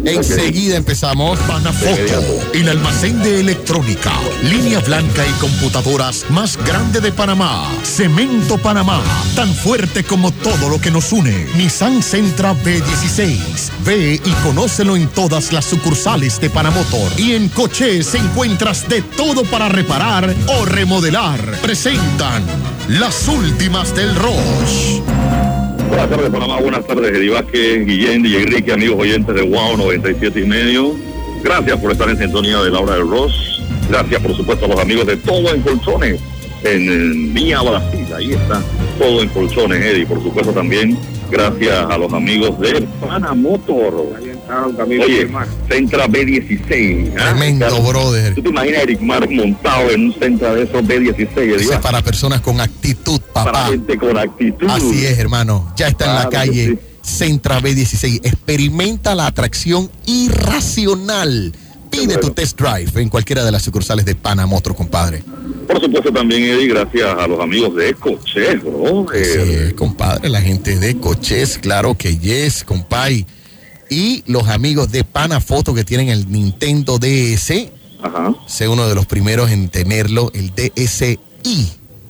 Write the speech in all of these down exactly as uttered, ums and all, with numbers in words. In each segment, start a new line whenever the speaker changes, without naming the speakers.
Enseguida empezamos. Panafoto, el almacén de electrónica, línea blanca y computadoras más grande de Panamá. Cemento Panamá, tan fuerte como todo lo que nos une. Nissan Sentra B dieciséis. Ve y conócelo en todas las sucursales de Panamotor. Y en Cochés encuentras de todo para reparar o remodelar. Presentan las últimas del Roche.
Buenas tardes, Panamá. Buenas tardes, Eddie Vázquez, Guillén y Enrique, amigos oyentes de Wow noventa y siete y medio. Gracias por estar en sintonía de la hora del Ross. Gracias, por supuesto, a los amigos de Todo en Colchones en, en Vía Brasil. Ahí está Todo en Colchones, Eddie. Por supuesto, también gracias a los amigos de Panamotor. Oye, Sentra B dieciséis. ¿Ah?
Tremendo, brother.
¿Tú te imaginas a Eric Mar montado en un Sentra de esos B dieciséis?
Ese es para personas con actitud, papá.
Para gente con actitud.
Así es, hermano. Ya está claro en la calle sí. Sentra B dieciséis. Experimenta la atracción irracional. Pide bueno. tu test drive en cualquiera de las sucursales de Panamotor, compadre.
Por supuesto también, Eddie, gracias a los amigos de Cochés, bro.
Sí, compadre, la gente de Cochés, claro que yes, compadre. Y los amigos de Panafoto que tienen el Nintendo D S.
Ajá.
Sé uno de los primeros en tenerlo, el D S I.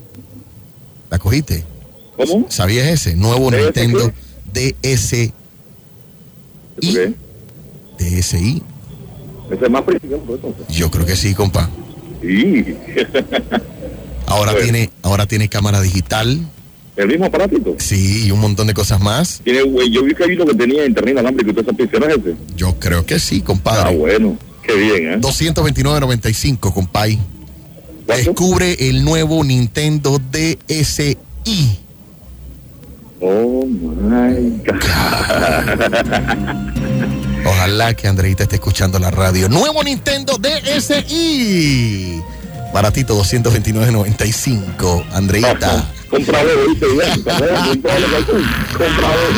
¿La cogiste?
¿Cómo?
¿Sabías ese? Nuevo
¿D S
Nintendo qué? D S I.
¿Qué?
D S I.
¿Ese es más principal, entonces?
Yo creo que sí, compa.
Sí.
Ahora
bueno.
tiene, ahora tiene cámara digital.
¿El mismo aparatito?
Sí, y un montón de cosas más.
Tiene, güey, yo vi que hay uno que tenía internet inalámbrico y todas esas pistolas ese.
Yo creo que sí, compadre.
Ah, bueno. Qué bien, ¿eh?
doscientos veintinueve noventa y cinco, compadre. Descubre el nuevo Nintendo D S I.
Oh, my God.
Ojalá que Andreita esté escuchando la radio. Nuevo Nintendo D S I. Baratito, doscientos veintinueve noventa y cinco. Andreita.
Comprador, dice, comprador, comprador,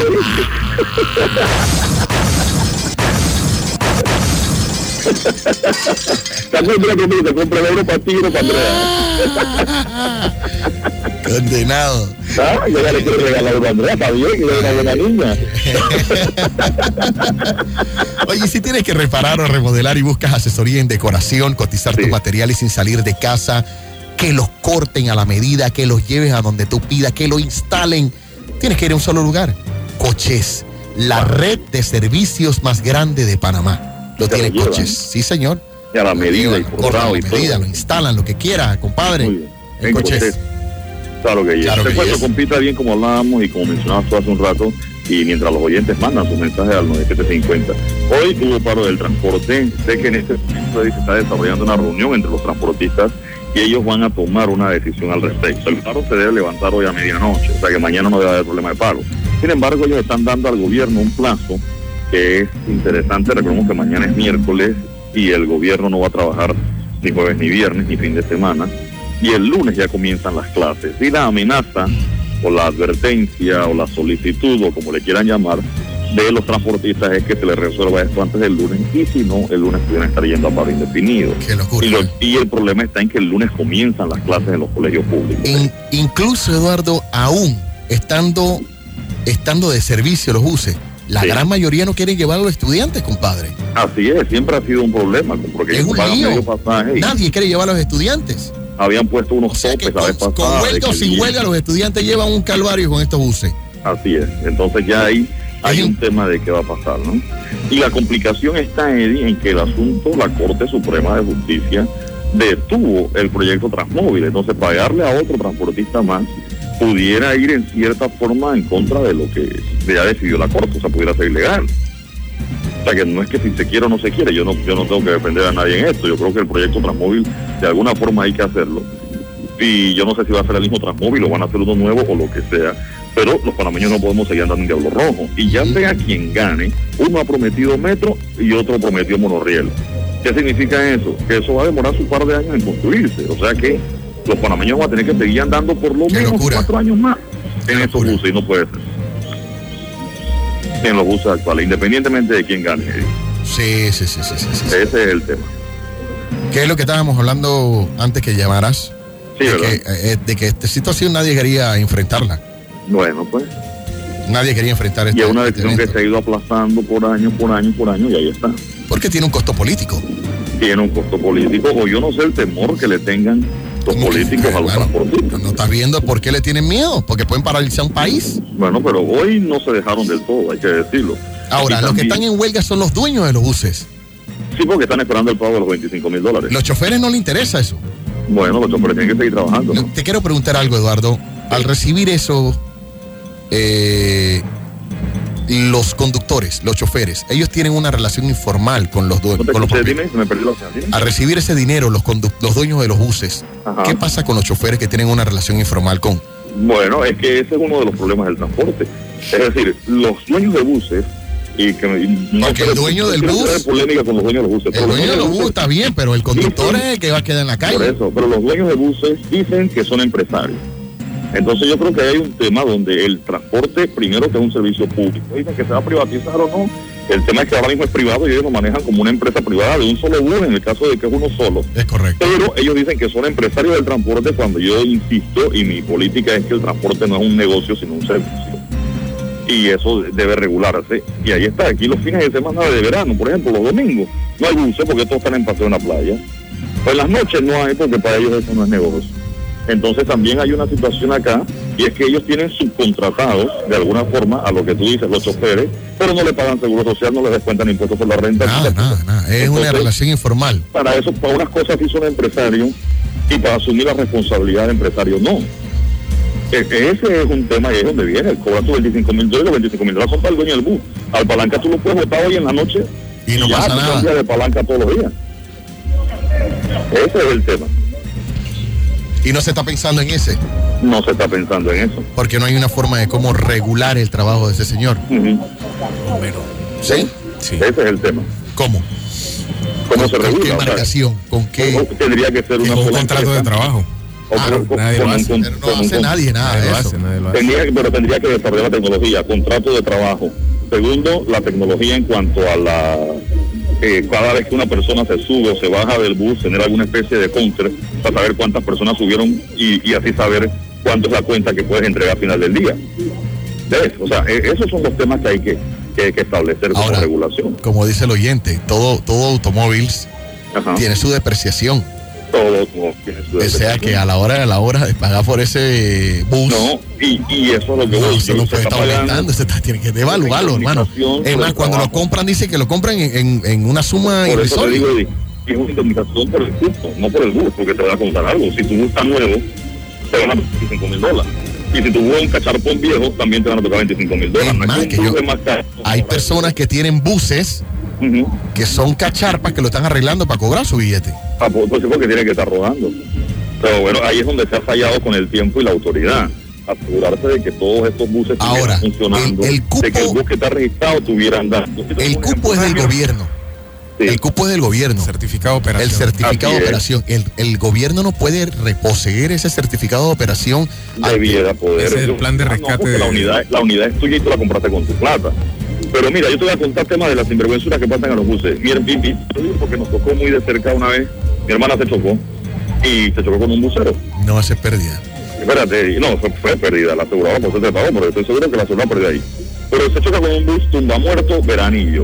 también te comida, compra el euro para ti y para Andrea.
Condenado.
Ah, yo ya le quiero regalar a Andrea, está bien, que es una buena niña.
Oye, si tienes que reparar o remodelar y buscas asesoría en decoración, cotizar sí. tus materiales sin salir de casa, que los corten a la medida, que los lleves a donde tú pidas, que lo instalen, tienes que ir a un solo lugar. Cochés, la wow. red de servicios más grande de Panamá. Lo tiene lo Cochés, sí señor.
Y a la medida, y
cortan la medida, lo instalan, lo que quiera, compadre.
Muy bien.
En Cochés. Cochés.
Claro que
claro
yes. Después
yes.
compita bien como hablábamos y como mencionabas tú hace un rato, y mientras los oyentes mandan sus mensajes al nueve siete cincuenta. Hoy hubo paro del transporte. Sé que en este momento se está desarrollando una reunión entre los transportistas y ellos van a tomar una decisión al respecto. El paro se debe levantar hoy a medianoche, o sea que mañana no debe haber problema de paro. Sin embargo, ellos están dando al gobierno un plazo que es interesante. Recordemos que mañana es miércoles y el gobierno no va a trabajar ni jueves ni viernes ni fin de semana, y el lunes ya comienzan las clases. Y la amenaza o la advertencia o la solicitud o como le quieran llamar de los transportistas es que se les resuelva esto antes del lunes, y si no, el lunes pudieran estar yendo a paro indefinido.
Qué locura.
Y, lo, y el problema está en que el lunes comienzan las clases en los colegios públicos.
In, incluso, Eduardo, aún estando, estando de servicio los buses, la sí. gran mayoría no quieren llevar a los estudiantes, compadre.
Así es, siempre ha sido un problema, porque
es un lío.
Pasaje,
nadie quiere llevar a los estudiantes.
Habían puesto unos
o sea
topes
con,
la vez pasada.
Con huelga o sin huelga, los estudiantes llevan un calvario con estos buses.
Así es, entonces ya ahí hay un tema de qué va a pasar, ¿no? Y la complicación está, Eddie, en que el asunto, la Corte Suprema de Justicia detuvo el proyecto Transmóvil. Entonces pagarle a otro transportista más pudiera ir en cierta forma en contra de lo que ya decidió la Corte, o sea, pudiera ser ilegal. O sea, que no es que si se quiere o no se quiere, yo no, yo no tengo que defender a nadie en esto. Yo creo que el proyecto Transmóvil, de alguna forma hay que hacerlo. Y yo no sé si va a ser el mismo Transmóvil o van a hacer uno nuevo o lo que sea. Pero los panameños no podemos seguir andando en diablo rojo. Y ya sea quien gane, uno ha prometido metro y otro prometió monorriel. ¿Qué significa eso? Que eso va a demorar su par de años en construirse. O sea que los panameños van a tener que seguir andando por lo menos cuatro años más en estos buses, y no puede ser. En los buses actuales, independientemente de quién gane.
Sí, sí, sí, sí, sí, sí.
Ese es el tema.
¿Qué es lo que estábamos hablando antes que llamaras?
Sí,
de
¿verdad?
Que, eh, de que esta situación nadie quería enfrentarla.
Bueno, pues.
Nadie quería enfrentar esto.
Y es una decisión que se ha ido aplazando por año, por año, por año, y ahí está.
Porque tiene un costo político.
Tiene un costo político, o yo no sé el temor que le tengan los políticos a los transportistas.
¿No estás viendo por qué le tienen miedo? Porque pueden paralizar un país.
Bueno, pero hoy no se dejaron del todo, hay que decirlo.
Ahora, los que están en huelga son los dueños de los buses.
Sí, porque están esperando el pago de los veinticinco mil dólares.
¿Los choferes no les interesa eso?
Bueno, los choferes tienen que seguir trabajando, ¿no?
Te quiero preguntar algo, Eduardo. Al recibir eso, eh, los conductores, los choferes, ellos tienen una relación informal con los dueños.
No
con los
dime, me perdí la señal, dime.
Al recibir ese dinero, los, condu- los dueños de los buses,
Ajá.
¿Qué pasa con los choferes que tienen una relación informal con?
Bueno, es que ese es uno de los problemas del transporte. Es decir, los dueños de buses y que no
Porque el dueño del bus,
hay polémica con los dueños de los buses.
El dueño de los buses está bien, pero el conductor
dicen,
es el que va a quedar en la calle.
Por eso, pero los dueños de buses dicen que son empresarios. Entonces yo creo que hay un tema donde el transporte, primero que es un servicio público, dicen que se va a privatizar o no. El tema es que ahora mismo es privado y ellos lo manejan como una empresa privada de un solo bus en el caso de que es uno solo.
Es correcto.
Pero ellos dicen que son empresarios del transporte cuando yo insisto, y mi política es que el transporte no es un negocio sino un servicio. Y eso debe regularse. Y ahí está, aquí los fines de semana de verano, por ejemplo, los domingos, no hay buses porque todos están en paseo en la playa. Pues las noches no hay porque para ellos eso no es negocio. Entonces también hay una situación acá, y es que ellos tienen subcontratados, de alguna forma, a lo que tú dices, los choferes, pero no le pagan seguro social, no les descuentan impuestos por la renta.
Nada, nada, nada. Es Entonces, una relación informal.
Para eso, para unas cosas sí son empresarios, y para asumir la responsabilidad de empresario no. Ese es un tema, y es donde viene, cobra tus veinticinco mil dólares, los veinticinco mil dólares son para el dueño del bus. Al palanca tú lo puedes botar hoy en la noche,
y no
y
pasa
ya,
nada.
De palanca todos los días. Ese es el tema.
Y no se está pensando en ese.
No se está pensando en eso.
Porque no hay una forma de cómo regular el trabajo de ese señor.
Uh-huh.
Bueno, ¿sí?
Sí. Ese es el tema.
¿Cómo?
¿Cómo
¿Con,
se regula?
¿Con qué marcación? ¿Con qué?
Tendría que ser una
un contrato de trabajo.
O
ah,
con,
nadie
con,
lo hace.
Con,
pero no
con,
hace
con,
nadie nada
nadie
de
lo
eso.
hace, nadie lo hace.
Tendría, pero tendría que desarrollar la tecnología, contrato de trabajo. Segundo, la tecnología en cuanto a la... Eh, cada vez que una persona se sube o se baja del bus, tener alguna especie de counter para saber cuántas personas subieron y, y así saber cuánto es la cuenta que puedes entregar al final del día. ¿Ves? O sea, eh, esos son los temas que hay que, que, que establecer como
Ahora,
regulación.
Como dice el oyente, todo, todo automóvil
Ajá.
tiene su depreciación.
Todo como tiene su
O sea que a la hora de la hora de pagar por ese bus.
No, y, y eso es lo que
no,
voy
eso no puede estar aumentando, se está, tiene que devaluarlo, hermano. Es más, cuando lo compran, dice que lo compran en, en, en una suma
por eso te
irrisoria.
digo, es una indemnización por el cupo, no por el bus, porque te va a contar algo. Si tu bus está nuevo, te van a tocar veinticinco mil dólares. Y si tu bus es un cacharpón viejo, también te van a tocar veinticinco mil dólares.
Es más,
no es
que
un
yo,
bus más caro.
hay personas que tienen buses
Uh-huh.
que son cacharpas que lo están arreglando para cobrar su billete.
Ah, pues, pues, porque tiene que estar rodando. Pero bueno, ahí es donde se ha fallado con el tiempo y la autoridad. Asegurarse de que todos estos buses
Ahora,
estuvieran funcionando,
el, el cupo,
de que el bus que está registrado tuvieran datos.
El cupo es del gobierno. Sí. El cupo es del gobierno.
Certificado de operación.
El certificado
Así
de operación. El, el gobierno no puede reposeer ese certificado de operación.
Debiera poder.
Ese es el plan de rescate.
Ah, no,
de...
la, unidad, la unidad es tuya y tú la compraste con tu plata. Pero mira, yo te voy a contar temas de las sinvergüenzuras que pasan a los buses. Mi hermana, porque nos tocó muy de cerca una vez, mi hermana se chocó y se chocó con un busero.
No, esa es pérdida.
Espérate, no, fue, fue pérdida, la aseguradora por eso se pagó, porque estoy seguro que la aseguradora perdió ahí. Pero se choca con un bus tumba muerto Veranillo.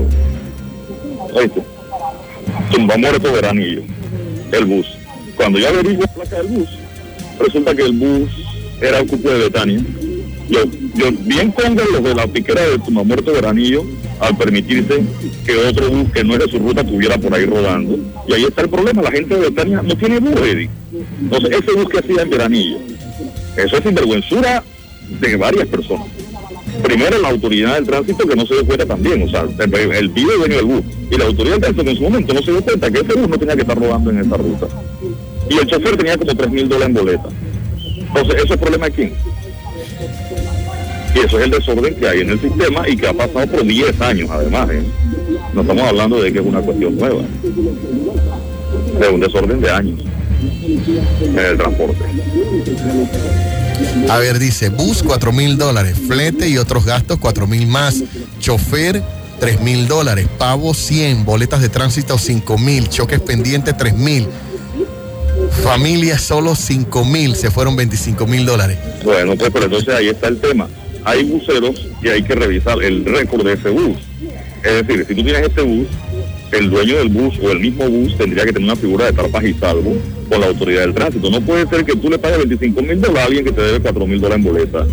¿Oíste? Tumba muerto Veranillo, el bus. Cuando yo averiguo la placa del bus, resulta que el bus era el cupo de Betania. Yo, yo bien con los de la piquera de Tumba muerto Veranillo al permitirse que otro bus que no es de su ruta estuviera por ahí rodando. Y ahí está el problema, la gente de Betania no tiene bus, Eddie. Entonces ese bus que hacía en Veranillo, eso es sinvergüenzura de varias personas. Primero la autoridad del tránsito que no se dio cuenta también, o sea, el, el pibe dueño del bus y la autoridad del tránsito que en su momento no se dio cuenta que ese bus no tenía que estar rodando en esa ruta. Y el chofer tenía como tres mil dólares en boleta. Entonces, ¿eso es problema de quién? Y eso es el desorden que hay en el sistema y que ha pasado por diez años además, ¿eh? No estamos hablando de que es una cuestión nueva, de un desorden de años en el transporte.
A ver, dice, bus cuatro mil dólares, flete y otros gastos cuatro mil más, chofer tres mil dólares, pavo cien, boletas de tránsito cinco mil, choques pendientes tres mil, familia solo cinco mil, se fueron veinticinco mil dólares.
Bueno, pues pero entonces ahí está el tema. hay buceros y hay que revisar el récord de ese bus. Es decir, si tú tienes ese bus, el dueño del bus o el mismo bus tendría que tener una figura de estar paz y salvo con la autoridad del tránsito. No puede ser que tú le pagues veinticinco mil dólares a alguien que te debe cuatro mil dólares en boleta.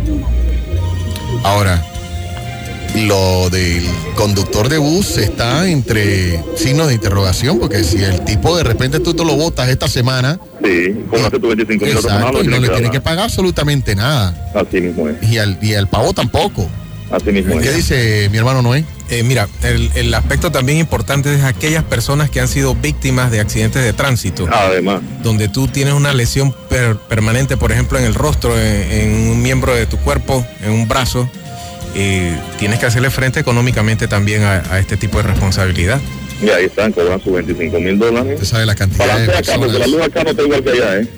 Ahora, lo del conductor de bus está entre signos de interrogación, porque si el tipo de repente tú te lo botas esta semana,
sí, como hace tu veinticinco mil
exacto,
dólares,
y no le tienes que
nada.
pagar absolutamente nada.
Así mismo es.
Y al, y al pavo tampoco.
Así mismo
¿Qué
es.
dice mi hermano Noé?
Eh, mira, el, el aspecto también importante es aquellas personas que han sido víctimas de accidentes de tránsito,
Además,
donde tú tienes una lesión per- permanente, por ejemplo, en el rostro, en, en un miembro de tu cuerpo, en un brazo, eh, tienes que hacerle frente económicamente también a, a este tipo de responsabilidad.
y ahí están, cobran sus veinticinco mil dólares.
Usted sabe la cantidad
Para
de
acá, porque la
personas.
luz acá no está igual que allá, ¿eh?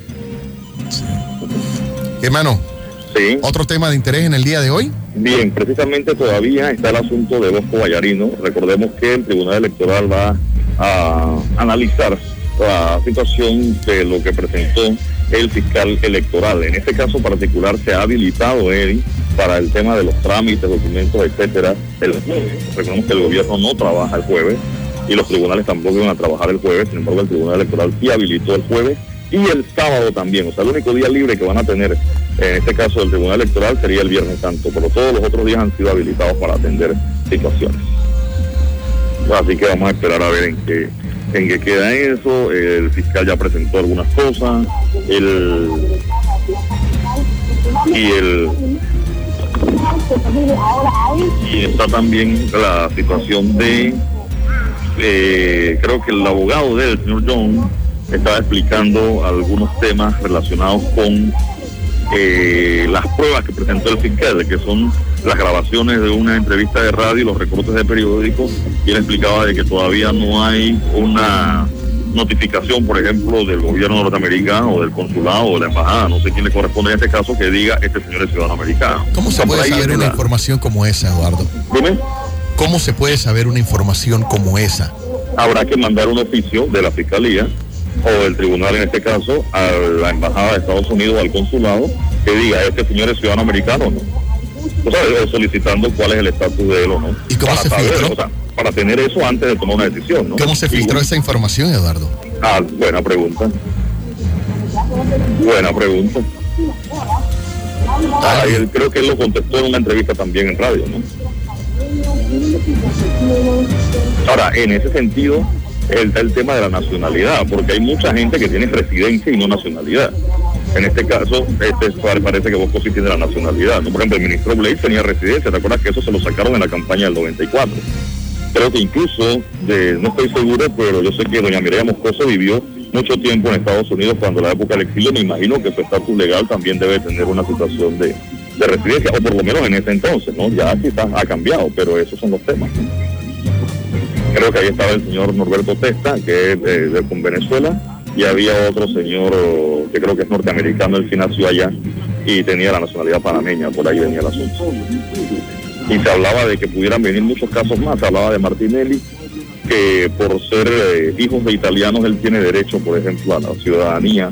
Hermano,
Sí.
otro tema de interés en el día de hoy.
Bien, precisamente todavía está el asunto de Bosco Vallarino. Recordemos que el Tribunal Electoral va a analizar la situación de lo que presentó el fiscal electoral. En este caso particular se ha habilitado, Eddie, para el tema de los trámites, documentos, etcétera, el jueves. Recordemos que el gobierno no trabaja el jueves y los tribunales tampoco iban a trabajar el jueves. Sin embargo, el Tribunal Electoral sí habilitó el jueves y el sábado también. O sea, el único día libre que van a tener en este caso del Tribunal Electoral sería el Viernes Santo, pero todos los otros días han sido habilitados para atender situaciones. Así que vamos a esperar a ver en qué en qué queda eso. El fiscal ya presentó algunas cosas, el y el y está también la situación de eh, creo que el abogado del señor John estaba explicando algunos temas relacionados con Eh, las pruebas que presentó el fiscal, que son las grabaciones de una entrevista de radio y los recortes de periódicos, y él explicaba de que todavía no hay una notificación, por ejemplo, del gobierno norteamericano o del consulado o de la embajada, no sé quién le corresponde en este caso, que diga este señor es ciudadano americano.
¿Cómo se
O sea, por
puede
ahí
saber
viene
una
la-
información como esa, Eduardo?
Dime.
¿Cómo se puede saber una información como esa?
Habrá que mandar un oficio de la fiscalía o del tribunal en este caso a la embajada de Estados Unidos, al consulado, que diga este señor es ciudadano americano o no. O sea, solicitando cuál es el estatus de él o no.
¿Y cómo
Para
se
saber,
filtró?
o sea, para tener eso antes de tomar una decisión, ¿no?
¿Cómo se filtró
Y-
esa información, Eduardo?
Ah, buena pregunta. Buena pregunta. Ah, y él- creo que él lo contestó en una entrevista también en radio, ¿no? Ahora, en ese sentido, está el tema de la nacionalidad, porque hay mucha gente que tiene residencia y no nacionalidad. En este caso, este parece que Bosco sí tiene la nacionalidad, ¿no? Por ejemplo, el ministro Blake tenía residencia, ¿te acuerdas que eso se lo sacaron en la campaña del noventa y cuatro? Creo que incluso, de, no estoy seguro, pero yo sé que doña Mireya Moscoso vivió mucho tiempo en Estados Unidos cuando la época del exilio. Me imagino que su estatus legal también debe tener una situación de, de residencia, o por lo menos en ese entonces, ¿no? Ya quizás ha cambiado, pero esos son los temas, ¿no? Creo que ahí estaba el señor Norberto Testa, que es de, de con Venezuela, y había otro señor oh, que creo que es norteamericano, él sí nació allá y tenía la nacionalidad panameña, por ahí venía el asunto. Y se hablaba de que pudieran venir muchos casos más, se hablaba de Martinelli, que por ser eh, hijos de italianos él tiene derecho, por ejemplo, a la ciudadanía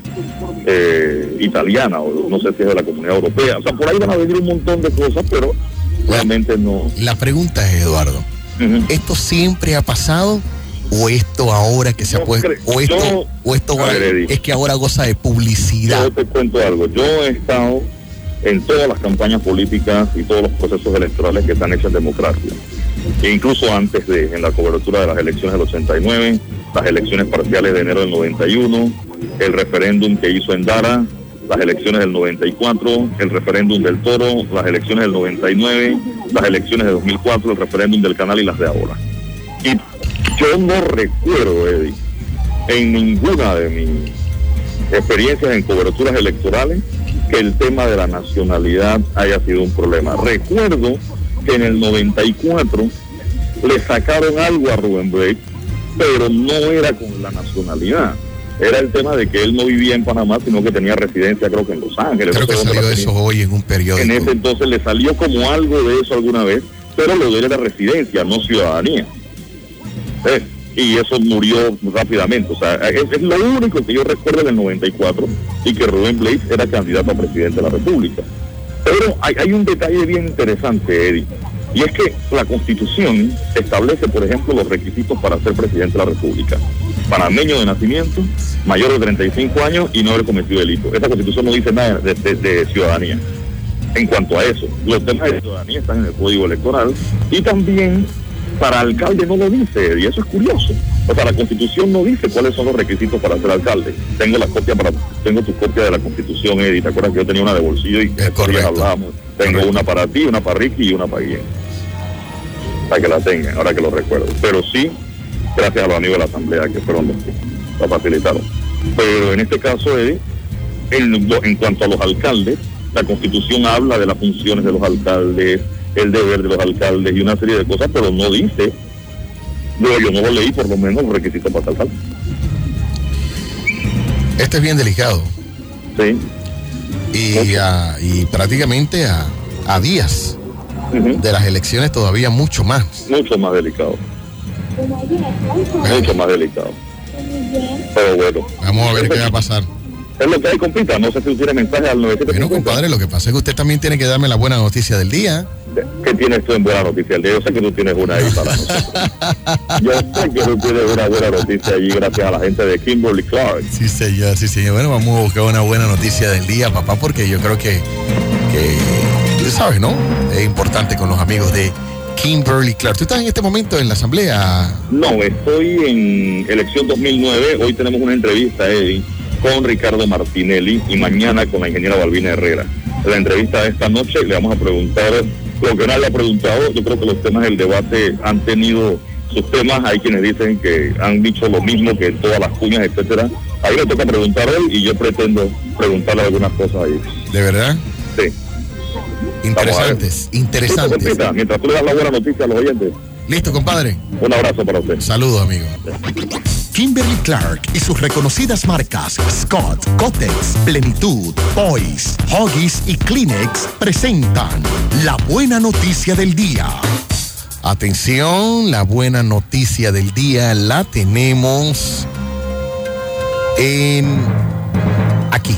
eh, italiana, o no sé si es de la Comunidad Europea. O sea, por ahí van a venir un montón de cosas, pero realmente no.
La pregunta es, Eduardo,
Uh-huh.
¿esto siempre ha pasado o esto ahora que se ha
Yo
puesto,
creo-
o esto,
yo-
o esto
a ver, Eddie.
es que ahora goza de publicidad?
Yo te cuento algo, yo he estado en todas las campañas políticas y todos los procesos electorales que se han hecho en democracia, e incluso antes de, en la cobertura de las elecciones del ochenta y nueve, las elecciones parciales de enero del noventa y uno, el referéndum que hizo en Dara, las elecciones del noventa y cuatro, el referéndum del Toro, las elecciones del noventa y nueve, las elecciones de dos mil cuatro, el referéndum del Canal y las de ahora. Y yo no recuerdo, Eddie, en ninguna de mis experiencias en coberturas electorales que el tema de la nacionalidad haya sido un problema. Recuerdo que en el noventa y cuatro le sacaron algo a Rubén Blake, pero no era con la nacionalidad. Era el tema de que él no vivía en Panamá, sino que tenía residencia, creo que en Los Ángeles.
Creo que
no sé dónde
salió
la
eso
tenía.
hoy en un periódico.
En ese entonces le salió como algo de eso alguna vez, pero lo de él era residencia, no ciudadanía. ¿Ves? Y eso murió rápidamente. O sea, es, es lo único que yo recuerdo del noventa y cuatro y que Rubén Blades era candidato a presidente de la República. Pero hay, hay un detalle bien interesante, Eddie, y es que la Constitución establece, por ejemplo, los requisitos para ser presidente de la República. Panameño de nacimiento, mayor de treinta y cinco años y no haber cometido delito. Esa Constitución no dice nada de, de, de ciudadanía. En cuanto a eso, los temas de ciudadanía están en el Código Electoral y también para alcalde no lo dice, y eso es curioso. O sea, la Constitución no dice cuáles son los requisitos para ser alcalde. Tengo la copia para, tengo tu copia de la Constitución, Eddie. ¿Te acuerdas que yo tenía una de bolsillo y
es correcto,
hablábamos? Tengo correcto. Una para ti, una para Ricky y una para Guillén. Para que la tengan, ahora que lo recuerdo. Pero sí, gracias a los amigos de la Asamblea que fueron los que la facilitaron. Pero en este caso, Eddie, en, en cuanto a los alcaldes, la Constitución habla de las funciones de los alcaldes, el deber de los alcaldes y una serie de cosas, pero no dice, yo, yo no lo leí por lo menos, los requisitos para ser alcalde.
Este es bien delicado.
Sí.
Y, okay. a, y prácticamente a, a días uh-huh. de las elecciones todavía mucho más.
Mucho más delicado. Mucho más delicado. Pero bueno.
Vamos a ver qué va a pasar.
Es lo que hay, compita. No sé si usted tiene mensaje al nueve siete cinco.
Bueno, compadre, lo que pasa es que usted también tiene que darme la buena noticia del día.
¿Qué tienes tú en buena noticia del día? Yo sé que tú tienes una ahí para nosotros. Yo sé que tú tienes una buena noticia allí gracias a la gente de Kimberly Clark.
Sí, señor, sí, señor. Bueno, vamos a buscar una buena noticia del día, papá, porque yo creo que, que tú sabes, ¿no? Es importante con los amigos de Kimberly Clark. ¿Tú estás en este momento en la asamblea?
No, estoy en elección dos mil nueve. Hoy tenemos una entrevista, Eddie, con Ricardo Martinelli y mañana con la ingeniera Balbina Herrera. En la entrevista de esta noche le vamos a preguntar lo que nadie ha preguntado. Yo creo que los temas del debate han tenido sus temas. Hay quienes dicen que han dicho lo mismo que en todas las cuñas, etcétera. Ahí le toca preguntar hoy y yo pretendo preguntarle algunas cosas ahí.
¿De verdad?
Sí.
Interesantes, interesantes.
Listo, mientras tú le das la buena noticia a los oyentes.
Listo, compadre.
Un abrazo para usted.
Saludos, amigo.
Kimberly Clark y sus reconocidas marcas Scott, Kotex, Plenitud, Poise, Huggies y Kleenex presentan la buena noticia del día.
Atención, la buena noticia del día la tenemos en aquí.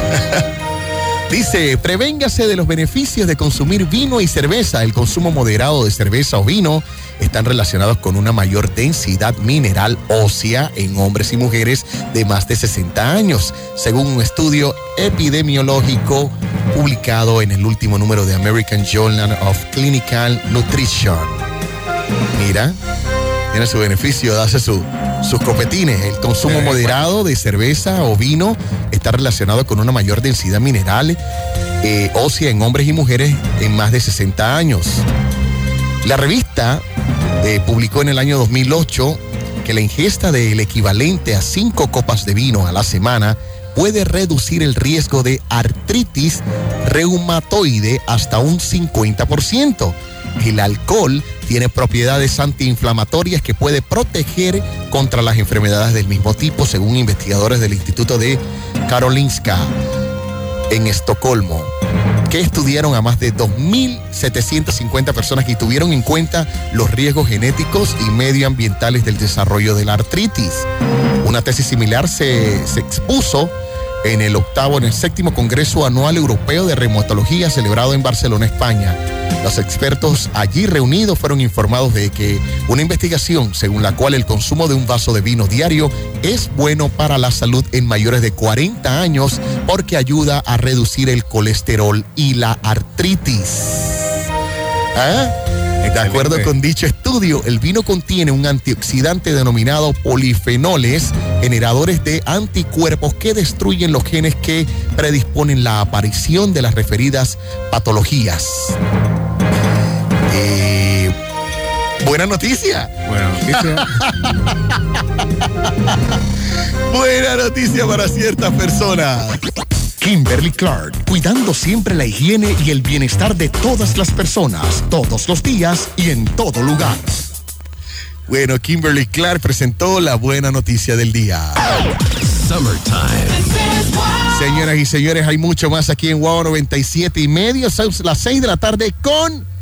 Dice, prevéngase de los beneficios de consumir vino y cerveza. El consumo moderado de cerveza o vino están relacionados con una mayor densidad mineral ósea en hombres y mujeres de más de sesenta años, según un estudio epidemiológico publicado en el último número de American Journal of Clinical Nutrition. Mira, tiene su beneficio, hace su, sus copetines. El consumo moderado de cerveza o vino está relacionado con una mayor densidad mineral eh, ósea en hombres y mujeres en más de sesenta años. La revista eh, publicó en el año dos mil ocho que la ingesta del equivalente a cinco copas de vino a la semana puede reducir el riesgo de artritis reumatoide hasta un cincuenta por ciento. El alcohol tiene propiedades antiinflamatorias que puede proteger contra las enfermedades del mismo tipo, según investigadores del Instituto de Karolinska en Estocolmo, que estudiaron a más de dos mil setecientas cincuenta personas y tuvieron en cuenta los riesgos genéticos y medioambientales del desarrollo de la artritis. Una tesis similar se, se expuso en el octavo, en el séptimo Congreso Anual Europeo de Reumatología celebrado en Barcelona, España. Los expertos allí reunidos fueron informados de que una investigación según la cual el consumo de un vaso de vino diario es bueno para la salud en mayores de cuarenta años porque ayuda a reducir el colesterol y la artritis. ¿Ah? De acuerdo con dicho estudio, el vino contiene un antioxidante denominado polifenoles, generadores de anticuerpos que destruyen los genes que predisponen la aparición de las referidas patologías. Eh, buena noticia.
Buena noticia.
Buena noticia para ciertas personas.
Kimberly Clark, cuidando siempre la higiene y el bienestar de todas las personas, todos los días y en todo lugar.
Bueno, Kimberly Clark presentó la buena noticia del día.
Summertime.
Señoras y señores, hay mucho más aquí en Wow noventa y siete y medio. Son las seis de la tarde con